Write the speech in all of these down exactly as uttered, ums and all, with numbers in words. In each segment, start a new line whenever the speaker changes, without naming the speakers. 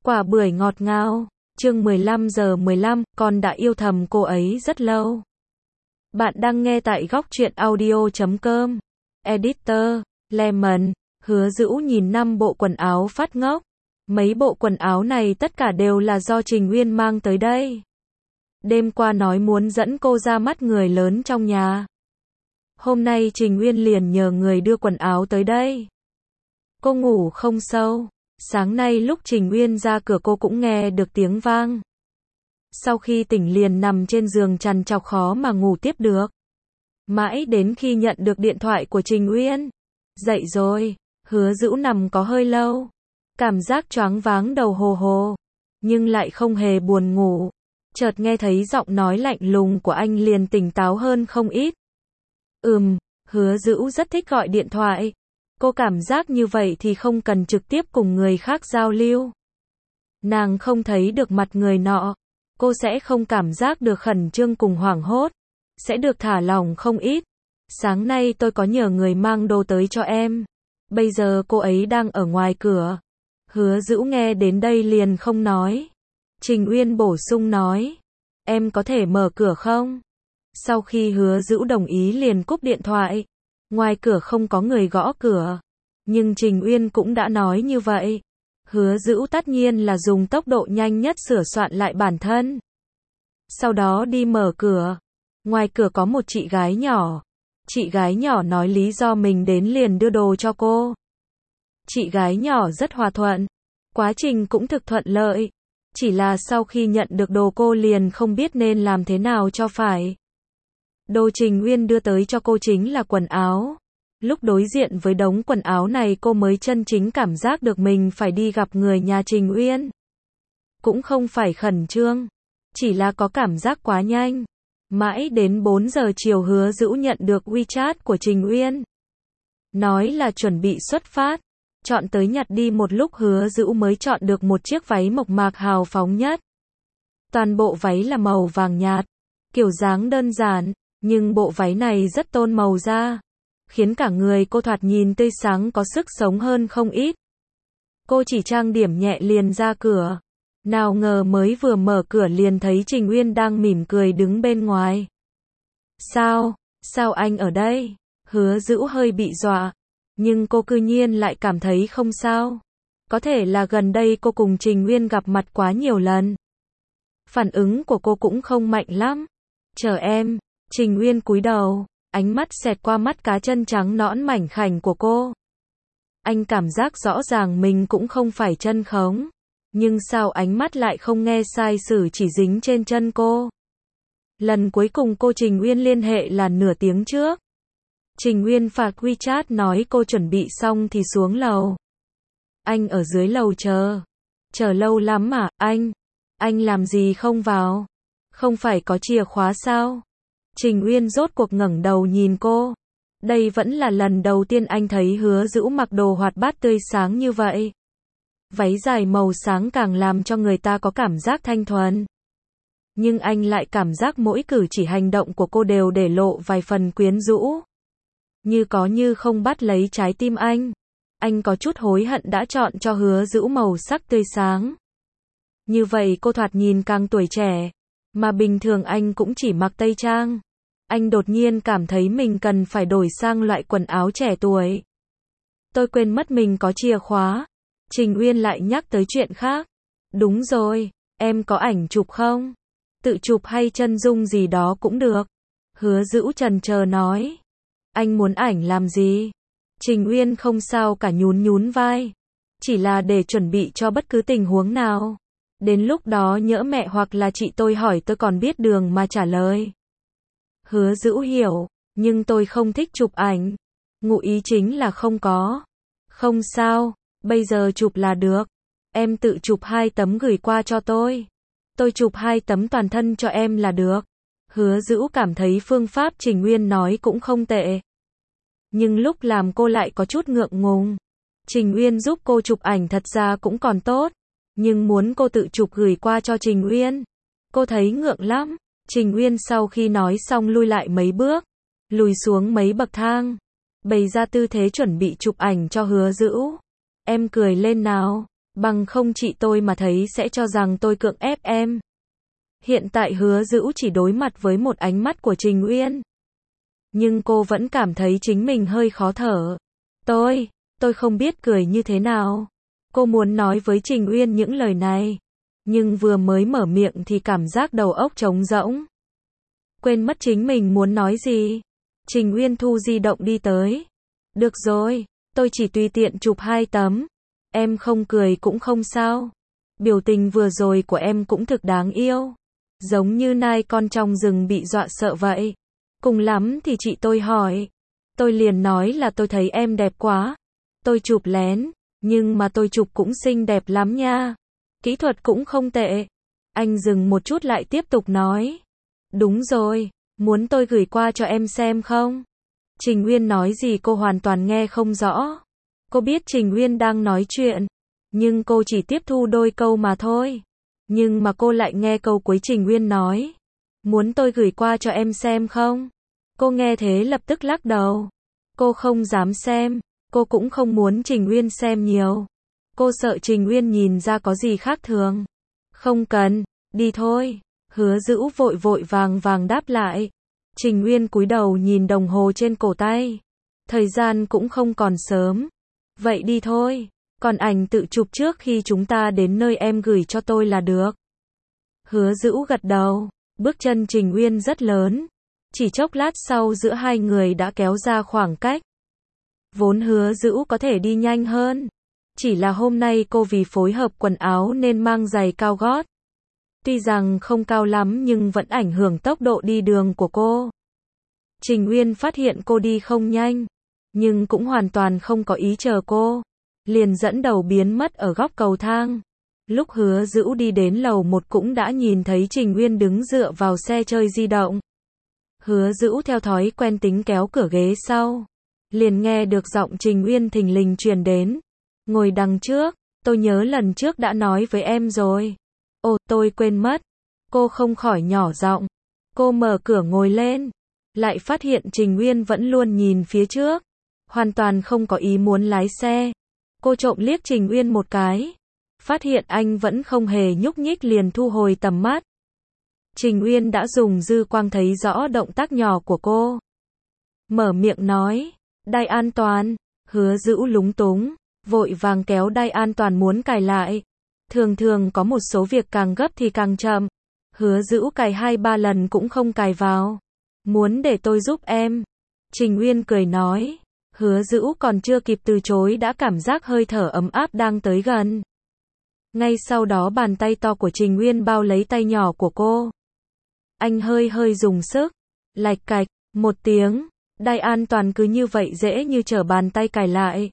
Quả bưởi ngọt ngào. Chương mười lăm giờ mười lăm, con đã yêu thầm cô ấy rất lâu. Bạn đang nghe tại góc truyện audio chấm com. Editor, Lemon. Hứa Dữu nhìn năm bộ quần áo phát ngốc. Mấy bộ quần áo này tất cả đều là do Trình Uyên mang tới đây. Đêm qua nói muốn dẫn cô ra mắt người lớn trong nhà. Hôm nay Trình Uyên liền nhờ người đưa quần áo tới đây. Cô ngủ không sâu. Sáng nay lúc Trình Uyên ra cửa cô cũng nghe được tiếng vang. Sau khi tỉnh liền nằm trên giường trằn trọc khó mà ngủ tiếp được. Mãi đến khi nhận được điện thoại của Trình Uyên. Dậy rồi, Hứa Dữu nằm có hơi lâu. Cảm giác choáng váng đầu hồ hồ. Nhưng lại không hề buồn ngủ. Chợt nghe thấy giọng nói lạnh lùng của anh liền tỉnh táo hơn không ít. Ừm, Hứa Dữu rất thích gọi điện thoại. Cô cảm giác như vậy thì không cần trực tiếp cùng người khác giao lưu. Nàng không thấy được mặt người nọ. Cô sẽ không cảm giác được khẩn trương cùng hoảng hốt. Sẽ được thả lỏng không ít. Sáng nay tôi có nhờ người mang đồ tới cho em. Bây giờ cô ấy đang ở ngoài cửa. Hứa Dữu nghe đến đây liền không nói. Trình Uyên bổ sung nói. Em có thể mở cửa không? Sau khi Hứa Dữu đồng ý liền cúp điện thoại. Ngoài cửa không có người gõ cửa. Nhưng Trình Uyên cũng đã nói như vậy. Hứa Dữu tất nhiên là dùng tốc độ nhanh nhất sửa soạn lại bản thân. Sau đó đi mở cửa. Ngoài cửa có một chị gái nhỏ. Chị gái nhỏ nói lý do mình đến liền đưa đồ cho cô. Chị gái nhỏ rất hòa thuận. Quá trình cũng thực thuận lợi. Chỉ là sau khi nhận được đồ cô liền không biết nên làm thế nào cho phải. Đồ Trình Uyên đưa tới cho cô chính là quần áo. Lúc đối diện với đống quần áo này cô mới chân chính cảm giác được mình phải đi gặp người nhà Trình Uyên. Cũng không phải khẩn trương. Chỉ là có cảm giác quá nhanh. Mãi đến bốn giờ chiều Hứa Dữu nhận được WeChat của Trình Uyên. Nói là chuẩn bị xuất phát. Chọn tới nhặt đi một lúc Hứa Dữu mới chọn được một chiếc váy mộc mạc hào phóng nhất. Toàn bộ váy là màu vàng nhạt. Kiểu dáng đơn giản. Nhưng bộ váy này rất tôn màu da. Khiến cả người cô thoạt nhìn tươi sáng có sức sống hơn không ít. Cô chỉ trang điểm nhẹ liền ra cửa. Nào ngờ mới vừa mở cửa liền thấy Trình Uyên đang mỉm cười đứng bên ngoài. Sao? Sao anh ở đây? Hứa Dữu hơi bị dọa. Nhưng cô cư nhiên lại cảm thấy không sao. Có thể là gần đây cô cùng Trình Uyên gặp mặt quá nhiều lần. Phản ứng của cô cũng không mạnh lắm. Chờ em. Trình Uyên cúi đầu. Ánh mắt xẹt qua mắt cá chân trắng nõn mảnh khảnh của cô. Anh cảm giác rõ ràng mình cũng không phải chân khống. Nhưng sao ánh mắt lại không nghe sai sử chỉ dính trên chân cô. Lần cuối cùng cô Trình Uyên liên hệ là nửa tiếng trước. Trình Uyên phạt WeChat nói cô chuẩn bị xong thì xuống lầu. Anh ở dưới lầu chờ. Chờ lâu lắm mà, anh. Anh làm gì không vào? Không phải có chìa khóa sao? Trình Uyên rốt cuộc ngẩng đầu nhìn cô. Đây vẫn là lần đầu tiên anh thấy Hứa Dữu mặc đồ hoạt bát tươi sáng như vậy. Váy dài màu sáng càng làm cho người ta có cảm giác thanh thuần. Nhưng anh lại cảm giác mỗi cử chỉ hành động của cô đều để lộ vài phần quyến rũ. Như có như không bắt lấy trái tim anh. Anh có chút hối hận đã chọn cho Hứa Dữu màu sắc tươi sáng. Như vậy cô thoạt nhìn càng tuổi trẻ. Mà bình thường anh cũng chỉ mặc tây trang. Anh đột nhiên cảm thấy mình cần phải đổi sang loại quần áo trẻ tuổi. Tôi quên mất mình có chìa khóa. Trình Uyên lại nhắc tới chuyện khác. Đúng rồi, em có ảnh chụp không? Tự chụp hay chân dung gì đó cũng được. Hứa Dữu chần chờ nói. Anh muốn ảnh làm gì? Trình Uyên không sao cả nhún nhún vai. Chỉ là để chuẩn bị cho bất cứ tình huống nào. Đến lúc đó nhỡ mẹ hoặc là chị tôi hỏi tôi còn biết đường mà trả lời. Hứa Dữu hiểu, nhưng tôi không thích chụp ảnh. Ngụ ý chính là không có. Không sao, bây giờ chụp là được. Em tự chụp hai tấm gửi qua cho tôi. Tôi chụp hai tấm toàn thân cho em là được. Hứa Dữu cảm thấy phương pháp Trình Uyên nói cũng không tệ. Nhưng lúc làm cô lại có chút ngượng ngùng. Trình Uyên giúp cô chụp ảnh thật ra cũng còn tốt. Nhưng muốn cô tự chụp gửi qua cho Trình Uyên. Cô thấy ngượng lắm. Trình Uyên sau khi nói xong lui lại mấy bước. Lùi xuống mấy bậc thang. Bày ra tư thế chuẩn bị chụp ảnh cho Hứa Dữu. Em cười lên nào. Bằng không chị tôi mà thấy sẽ cho rằng tôi cưỡng ép em. Hiện tại Hứa Dữu chỉ đối mặt với một ánh mắt của Trình Uyên. Nhưng cô vẫn cảm thấy chính mình hơi khó thở. Tôi, tôi không biết cười như thế nào. Cô muốn nói với Trình Uyên những lời này. Nhưng vừa mới mở miệng thì cảm giác đầu óc trống rỗng. Quên mất chính mình muốn nói gì. Trình Uyên thu di động đi tới. Được rồi, tôi chỉ tùy tiện chụp hai tấm. Em không cười cũng không sao. Biểu tình vừa rồi của em cũng thực đáng yêu. Giống như nai con trong rừng bị dọa sợ vậy. Cùng lắm thì chị tôi hỏi. Tôi liền nói là tôi thấy em đẹp quá. Tôi chụp lén, nhưng mà tôi chụp cũng xinh đẹp lắm nha. Kỹ thuật cũng không tệ. Anh dừng một chút lại tiếp tục nói. Đúng rồi, muốn tôi gửi qua cho em xem không? Trình Uyên nói gì cô hoàn toàn nghe không rõ. Cô biết Trình Uyên đang nói chuyện, nhưng cô chỉ tiếp thu đôi câu mà thôi. Nhưng mà cô lại nghe câu cuối Trình Uyên nói. Muốn tôi gửi qua cho em xem không? Cô nghe thế lập tức lắc đầu. Cô không dám xem, cô cũng không muốn Trình Uyên xem nhiều. Cô sợ Trình Uyên nhìn ra có gì khác thường. Không cần, đi thôi. Hứa Dữu vội vội vàng vàng đáp lại. Trình Uyên cúi đầu nhìn đồng hồ trên cổ tay. Thời gian cũng không còn sớm. Vậy đi thôi. Còn ảnh tự chụp trước khi chúng ta đến nơi em gửi cho tôi là được. Hứa Dữu gật đầu. Bước chân Trình Uyên rất lớn. Chỉ chốc lát sau giữa hai người đã kéo ra khoảng cách. Vốn Hứa Dữu có thể đi nhanh hơn. Chỉ là hôm nay cô vì phối hợp quần áo nên mang giày cao gót. Tuy rằng không cao lắm nhưng vẫn ảnh hưởng tốc độ đi đường của cô. Trình Uyên phát hiện cô đi không nhanh, nhưng cũng hoàn toàn không có ý chờ cô. Liền dẫn đầu biến mất ở góc cầu thang. Lúc Hứa Dữu đi đến lầu một cũng đã nhìn thấy Trình Uyên đứng dựa vào xe chơi di động. Hứa Dữu theo thói quen tính kéo cửa ghế sau. Liền nghe được giọng Trình Uyên thình lình truyền đến. Ngồi đằng trước, tôi nhớ lần trước đã nói với em rồi. Ồ, tôi quên mất. Cô không khỏi nhỏ giọng. Cô mở cửa ngồi lên. Lại phát hiện Trình Uyên vẫn luôn nhìn phía trước. Hoàn toàn không có ý muốn lái xe. Cô trộm liếc Trình Uyên một cái. Phát hiện anh vẫn không hề nhúc nhích liền thu hồi tầm mắt. Trình Uyên đã dùng dư quang thấy rõ động tác nhỏ của cô. Mở miệng nói. Đai an toàn. Hứa Dữu lúng túng. Vội vàng kéo đai an toàn muốn cài lại. Thường thường có một số việc càng gấp thì càng chậm. Hứa Dữu cài hai ba lần cũng không cài vào. Muốn để tôi giúp em. Trình Uyên cười nói. Hứa Dữu còn chưa kịp từ chối đã cảm giác hơi thở ấm áp đang tới gần. Ngay sau đó bàn tay to của Trình Uyên bao lấy tay nhỏ của cô. Anh hơi hơi dùng sức. Lạch cạch, một tiếng. Đai an toàn cứ như vậy dễ như trở bàn tay cài lại.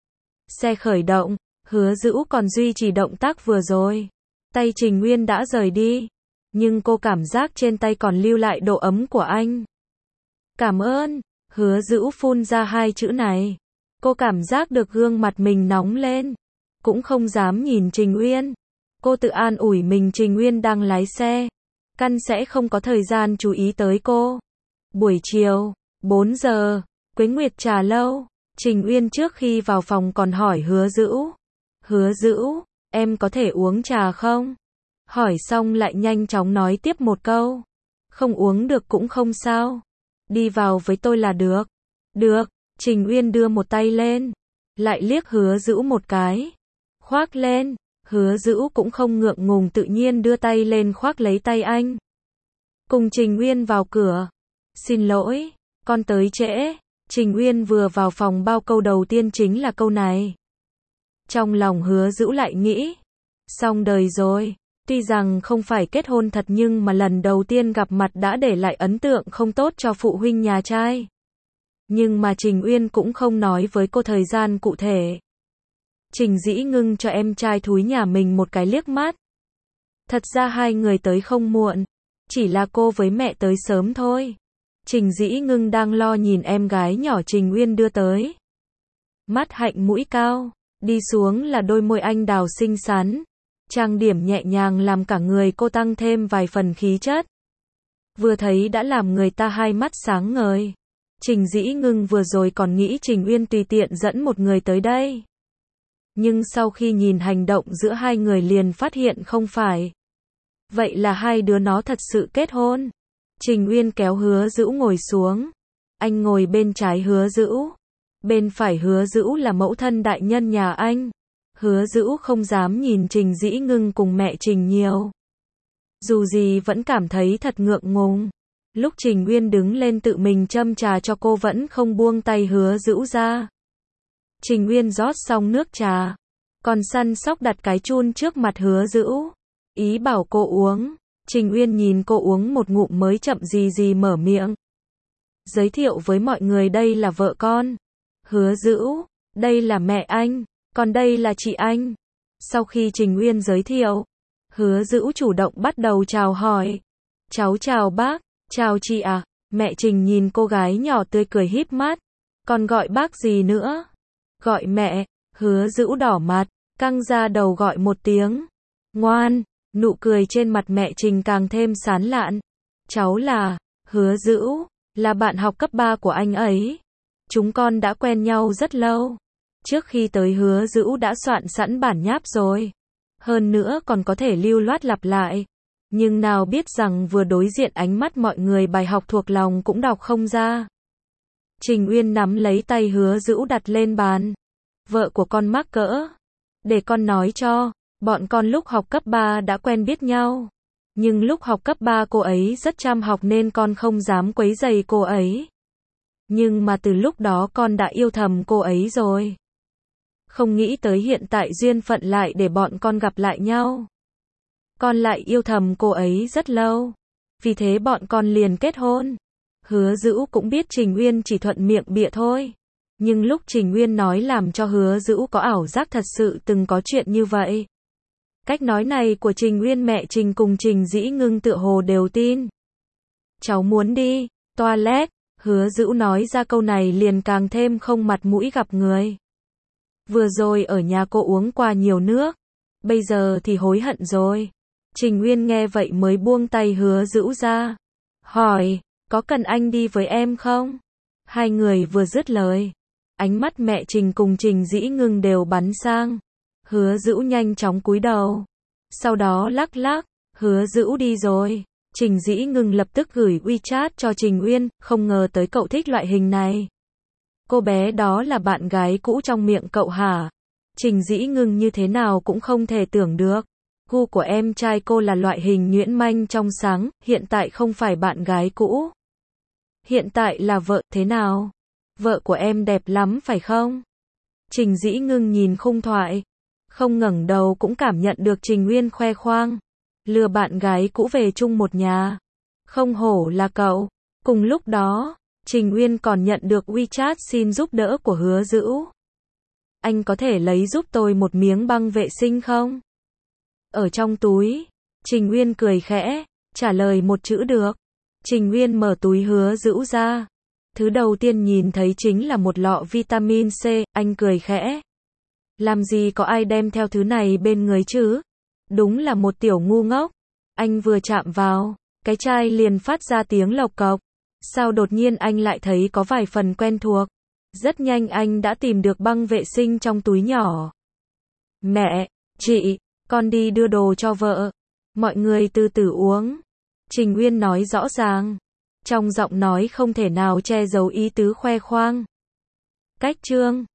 Xe khởi động. Hứa Dữu còn duy trì động tác vừa rồi. Tay Trình Uyên đã rời đi. Nhưng cô cảm giác trên tay còn lưu lại độ ấm của anh. Cảm ơn. Hứa Dữu phun ra hai chữ này. Cô cảm giác được gương mặt mình nóng lên. Cũng không dám nhìn Trình Uyên. Cô tự an ủi mình Trình Uyên đang lái xe. Căn sẽ không có thời gian chú ý tới cô. Buổi chiều, bốn giờ, Quế Nguyệt trà lâu. Trình Uyên trước khi vào phòng còn hỏi Hứa Dữu. Hứa Dữu, em có thể uống trà không? Hỏi xong lại nhanh chóng nói tiếp một câu. Không uống được cũng không sao. Đi vào với tôi là được. Được, Trình Uyên đưa một tay lên. Lại liếc Hứa Dữu một cái. Khoác lên. Hứa Dữu cũng không ngượng ngùng tự nhiên đưa tay lên khoác lấy tay anh. Cùng Trình Uyên vào cửa. Xin lỗi, con tới trễ. Trình Uyên vừa vào phòng bao câu đầu tiên chính là câu này. Trong lòng Hứa Dữu lại nghĩ. Xong đời rồi. Tuy rằng không phải kết hôn thật nhưng mà lần đầu tiên gặp mặt đã để lại ấn tượng không tốt cho phụ huynh nhà trai. Nhưng mà Trình Uyên cũng không nói với cô thời gian cụ thể. Trình Dĩ Ngưng cho em trai thúi nhà mình một cái liếc mắt. Thật ra hai người tới không muộn. Chỉ là cô với mẹ tới sớm thôi. Trình Dĩ Ngưng đang lo nhìn em gái nhỏ Trình Uyên đưa tới. Mắt hạnh mũi cao. Đi xuống là đôi môi anh đào xinh xắn. Trang điểm nhẹ nhàng làm cả người cô tăng thêm vài phần khí chất. Vừa thấy đã làm người ta hai mắt sáng ngời. Trình Dĩ Ngưng vừa rồi còn nghĩ Trình Uyên tùy tiện dẫn một người tới đây. Nhưng sau khi nhìn hành động giữa hai người liền phát hiện không phải. Vậy là hai đứa nó thật sự kết hôn. Trình Uyên kéo Hứa Dữu ngồi xuống. Anh ngồi bên trái Hứa Dữu. Bên phải Hứa Dữu là mẫu thân đại nhân nhà anh. Hứa Dữu không dám nhìn Trình Dĩ Ngưng cùng mẹ Trình nhiều. Dù gì vẫn cảm thấy thật ngượng ngùng. Lúc Trình Uyên đứng lên tự mình châm trà cho cô vẫn không buông tay Hứa Dữu ra. Trình Uyên rót xong nước trà. Còn săn sóc đặt cái chun trước mặt Hứa Dữu. Ý bảo cô uống. Trình Uyên nhìn cô uống một ngụm mới chậm gì gì mở miệng. Giới thiệu với mọi người đây là vợ con. Hứa Dữu, đây là mẹ anh, còn đây là chị anh. Sau khi Trình Uyên giới thiệu, Hứa Dữu chủ động bắt đầu chào hỏi. Cháu chào bác, chào chị à. Mẹ Trình nhìn cô gái nhỏ tươi cười híp mắt. Còn gọi bác gì nữa? Gọi mẹ. Hứa Dữu đỏ mặt, căng ra đầu gọi một tiếng. Ngoan. Nụ cười trên mặt mẹ Trình càng thêm sán lạn. Cháu là Hứa Dữu, là bạn học cấp ba của anh ấy. Chúng con đã quen nhau rất lâu. Trước khi tới Hứa Dữu đã soạn sẵn bản nháp rồi. Hơn nữa còn có thể lưu loát lặp lại. Nhưng nào biết rằng vừa đối diện ánh mắt mọi người bài học thuộc lòng cũng đọc không ra. Trình Uyên nắm lấy tay Hứa Dữu đặt lên bàn. Vợ của con mắc cỡ. Để con nói cho. Bọn con lúc học cấp ba đã quen biết nhau. Nhưng lúc học cấp ba cô ấy rất chăm học nên con không dám quấy rầy cô ấy. Nhưng mà từ lúc đó con đã yêu thầm cô ấy rồi. Không nghĩ tới hiện tại duyên phận lại để bọn con gặp lại nhau. Con lại yêu thầm cô ấy rất lâu. Vì thế bọn con liền kết hôn. Hứa Dữu cũng biết Trình Uyên chỉ thuận miệng bịa thôi. Nhưng lúc Trình Uyên nói làm cho Hứa Dữu có ảo giác thật sự từng có chuyện như vậy. Cách nói này của Trình Uyên mẹ Trình cùng Trình Dĩ Ngưng tựa hồ đều tin. Cháu muốn đi toilet. Hứa Dữu nói ra câu này liền càng thêm không mặt mũi gặp người. Vừa rồi ở nhà cô uống qua nhiều nước. Bây giờ thì hối hận rồi. Trình Uyên nghe vậy mới buông tay Hứa Dữu ra. Hỏi, có cần anh đi với em không? Hai người vừa dứt lời. Ánh mắt mẹ Trình cùng Trình Dĩ Ngưng đều bắn sang. Hứa Dữu nhanh chóng cúi đầu. Sau đó lắc lắc. Hứa Dữu đi rồi. Trình Dĩ Ngưng lập tức gửi WeChat cho Trình Uyên. Không ngờ tới cậu thích loại hình này. Cô bé đó là bạn gái cũ trong miệng cậu hả? Trình Dĩ Ngưng như thế nào cũng không thể tưởng được. Gu của em trai cô là loại hình nhuyễn manh trong sáng. Hiện tại không phải bạn gái cũ. Hiện tại là vợ thế nào? Vợ của em đẹp lắm phải không? Trình Dĩ Ngưng nhìn khung thoại. Không ngẩng đầu cũng cảm nhận được Trình Uyên khoe khoang. Lừa bạn gái cũ về chung một nhà. Không hổ là cậu. Cùng lúc đó, Trình Uyên còn nhận được WeChat xin giúp đỡ của Hứa Dữu. Anh có thể lấy giúp tôi một miếng băng vệ sinh không? Ở trong túi. Trình Uyên cười khẽ, trả lời một chữ được. Trình Uyên mở túi Hứa Dữu ra. Thứ đầu tiên nhìn thấy chính là một lọ vitamin C, anh cười khẽ. Làm gì có ai đem theo thứ này bên người chứ? Đúng là một tiểu ngu ngốc. Anh vừa chạm vào, cái chai liền phát ra tiếng lộc cộc. Sao đột nhiên anh lại thấy có vài phần quen thuộc? Rất nhanh anh đã tìm được băng vệ sinh trong túi nhỏ. Mẹ, chị, con đi đưa đồ cho vợ. Mọi người từ từ uống. Trình Uyên nói rõ ràng. Trong giọng nói không thể nào che giấu ý tứ khoe khoang. Cách chương